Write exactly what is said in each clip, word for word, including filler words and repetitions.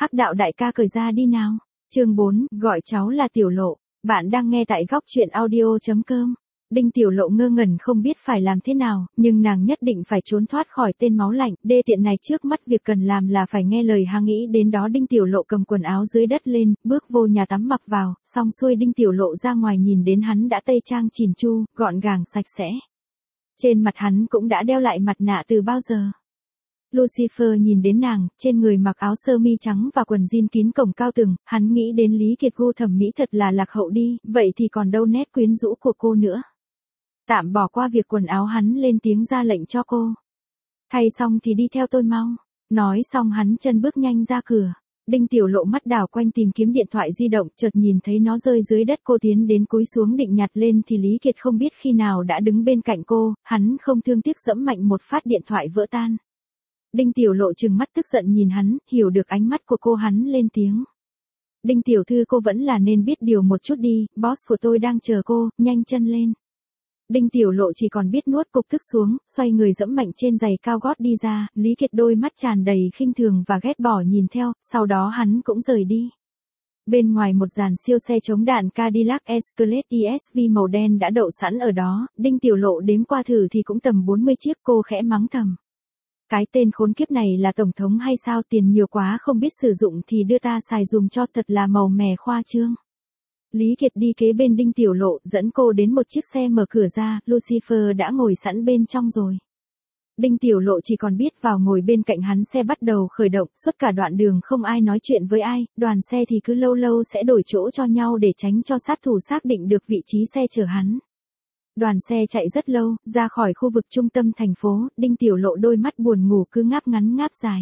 Hắc đạo đại ca cởi ra đi nào. Chương bốn, gọi cháu là Tiểu Lộ. Bạn đang nghe tại góc truyện audio.com. Đinh Tiểu Lộ ngơ ngẩn không biết phải làm thế nào, nhưng nàng nhất định phải trốn thoát khỏi tên máu lạnh, đê tiện này trước mắt việc cần làm là phải nghe lời hắn. Nghĩ đến đó Đinh Tiểu Lộ cầm quần áo dưới đất lên, bước vô nhà tắm mặc vào, xong xuôi Đinh Tiểu Lộ ra ngoài nhìn đến hắn đã tây trang chỉn chu, gọn gàng sạch sẽ. Trên mặt hắn cũng đã đeo lại mặt nạ từ bao giờ. Lucifer nhìn đến nàng, trên người mặc áo sơ mi trắng và quần jean kín cổng cao từng, hắn nghĩ đến Lý Kiệt gu thẩm mỹ thật là lạc hậu đi, vậy thì còn đâu nét quyến rũ của cô nữa. Tạm bỏ qua việc quần áo hắn lên tiếng ra lệnh cho cô. Thay xong thì đi theo tôi mau. Nói xong hắn chân bước nhanh ra cửa. Đinh Tiểu Lộ mắt đảo quanh tìm kiếm điện thoại di động, chợt nhìn thấy nó rơi dưới đất, cô tiến đến cúi xuống định nhặt lên thì Lý Kiệt không biết khi nào đã đứng bên cạnh cô, hắn không thương tiếc giẫm mạnh một phát điện thoại vỡ tan. Đinh Tiểu Lộ trừng mắt tức giận nhìn hắn, hiểu được ánh mắt của cô hắn lên tiếng. Đinh tiểu thư, cô vẫn là nên biết điều một chút đi, boss của tôi đang chờ cô, nhanh chân lên. Đinh Tiểu Lộ chỉ còn biết nuốt cục tức xuống, xoay người giẫm mạnh trên giày cao gót đi ra, Lý Kiệt đôi mắt tràn đầy khinh thường và ghét bỏ nhìn theo, sau đó hắn cũng rời đi. Bên ngoài một dàn siêu xe chống đạn Cadillac Escalade e ét vê màu đen đã đậu sẵn ở đó, Đinh Tiểu Lộ đếm qua thử thì cũng tầm bốn mươi chiếc, cô khẽ mắng thầm. Cái tên khốn kiếp này là tổng thống hay sao, tiền nhiều quá không biết sử dụng thì đưa ta xài dùm cho, thật là màu mè khoa trương. Lý Kiệt đi kế bên Đinh Tiểu Lộ, dẫn cô đến một chiếc xe mở cửa ra, Lucifer đã ngồi sẵn bên trong rồi. Đinh Tiểu Lộ chỉ còn biết vào ngồi bên cạnh hắn, xe bắt đầu khởi động, suốt cả đoạn đường không ai nói chuyện với ai, đoàn xe thì cứ lâu lâu sẽ đổi chỗ cho nhau để tránh cho sát thủ xác định được vị trí xe chở hắn. Đoàn xe chạy rất lâu, ra khỏi khu vực trung tâm thành phố, Đinh Tiểu Lộ đôi mắt buồn ngủ cứ ngáp ngắn ngáp dài.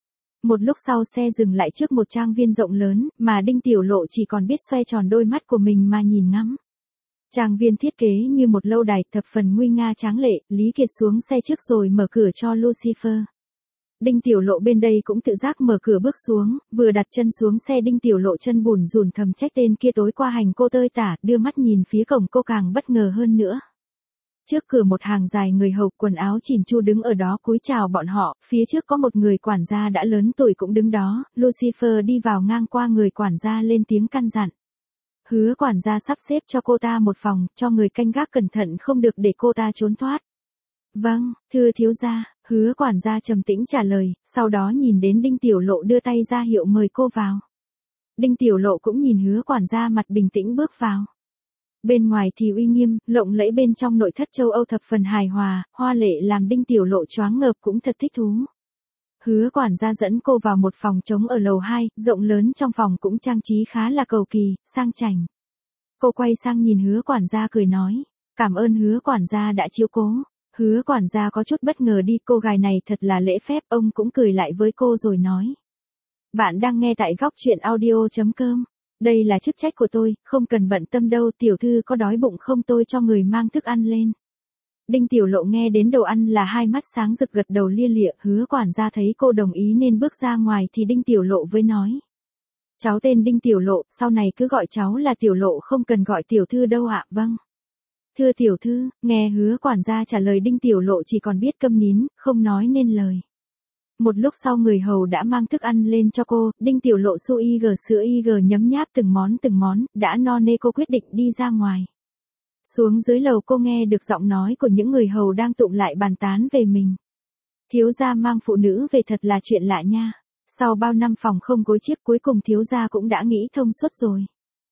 Một lúc sau xe dừng lại trước một trang viên rộng lớn, mà Đinh Tiểu Lộ chỉ còn biết xoay tròn đôi mắt của mình mà nhìn ngắm. Trang viên thiết kế như một lâu đài, thập phần nguy nga tráng lệ, Lý Kiệt xuống xe trước rồi mở cửa cho Lucifer. Đinh Tiểu Lộ bên đây cũng tự giác mở cửa bước xuống, vừa đặt chân xuống xe Đinh Tiểu Lộ chân bùn rùn thầm trách tên kia tối qua hành cô tơi tả, đưa mắt nhìn phía cổng cô càng bất ngờ hơn nữa. Trước cửa một hàng dài người hầu quần áo chỉn chu đứng ở đó cúi chào bọn họ, phía trước có một người quản gia đã lớn tuổi cũng đứng đó, Lucifer đi vào ngang qua người quản gia lên tiếng căn dặn. Hứa quản gia sắp xếp cho cô ta một phòng, cho người canh gác cẩn thận không được để cô ta trốn thoát. Vâng, thưa thiếu gia, hứa quản gia trầm tĩnh trả lời, sau đó nhìn đến Đinh Tiểu Lộ đưa tay ra hiệu mời cô vào. Đinh Tiểu Lộ cũng nhìn hứa quản gia mặt bình tĩnh bước vào. Bên ngoài thì uy nghiêm, lộng lẫy, bên trong nội thất châu Âu thập phần hài hòa, hoa lệ làm Đinh Tiểu Lộ choáng ngợp cũng thật thích thú. Hứa quản gia dẫn cô vào một phòng trống ở lầu hai, rộng lớn, trong phòng cũng trang trí khá là cầu kỳ, sang chảnh. Cô quay sang nhìn hứa quản gia cười nói, cảm ơn hứa quản gia đã chiếu cố. Hứa quản gia có chút bất ngờ đi, cô gái này thật là lễ phép, ông cũng cười lại với cô rồi nói. Bạn đang nghe tại góc truyện audio.com. Đây là chức trách của tôi, không cần bận tâm đâu, tiểu thư có đói bụng không, tôi cho người mang thức ăn lên. Đinh Tiểu Lộ nghe đến đồ ăn là hai mắt sáng rực gật đầu lia lịa, hứa quản gia thấy cô đồng ý nên bước ra ngoài thì Đinh Tiểu Lộ với nói. Cháu tên Đinh Tiểu Lộ, sau này cứ gọi cháu là Tiểu Lộ, không cần gọi tiểu thư đâu ạ. Vâng. Thưa tiểu thư, nghe hứa quản gia trả lời Đinh Tiểu Lộ chỉ còn biết câm nín, không nói nên lời. Một lúc sau người hầu đã mang thức ăn lên cho cô, Đinh Tiểu Lộ su y gờ sữa y gờ nhấm nháp từng món từng món, đã no nê cô quyết định đi ra ngoài. Xuống dưới lầu cô nghe được giọng nói của những người hầu đang tụng lại bàn tán về mình. Thiếu gia mang phụ nữ về thật là chuyện lạ nha. Sau bao năm phòng không gối chiếc cuối cùng thiếu gia cũng đã nghĩ thông suốt rồi.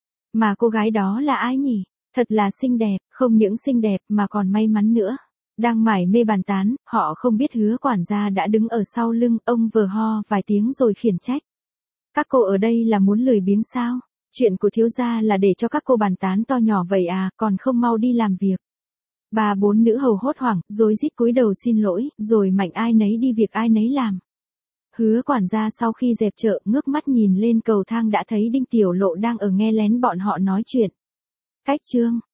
Mà cô gái đó là ai nhỉ? Thật là xinh đẹp, không những xinh đẹp mà còn may mắn nữa. Đang mải mê bàn tán, họ không biết hứa quản gia đã đứng ở sau lưng, ông vờ ho vài tiếng rồi khiển trách. Các cô ở đây là muốn lười biếng sao? Chuyện của thiếu gia là để cho các cô bàn tán to nhỏ vậy à, còn không mau đi làm việc. Ba bốn nữ hầu hốt hoảng, rối rít cúi đầu xin lỗi, rồi mạnh ai nấy đi việc ai nấy làm. Hứa quản gia sau khi dẹp chợ, ngước mắt nhìn lên cầu thang đã thấy Đinh Tiểu Lộ đang ở nghe lén bọn họ nói chuyện. Cách chương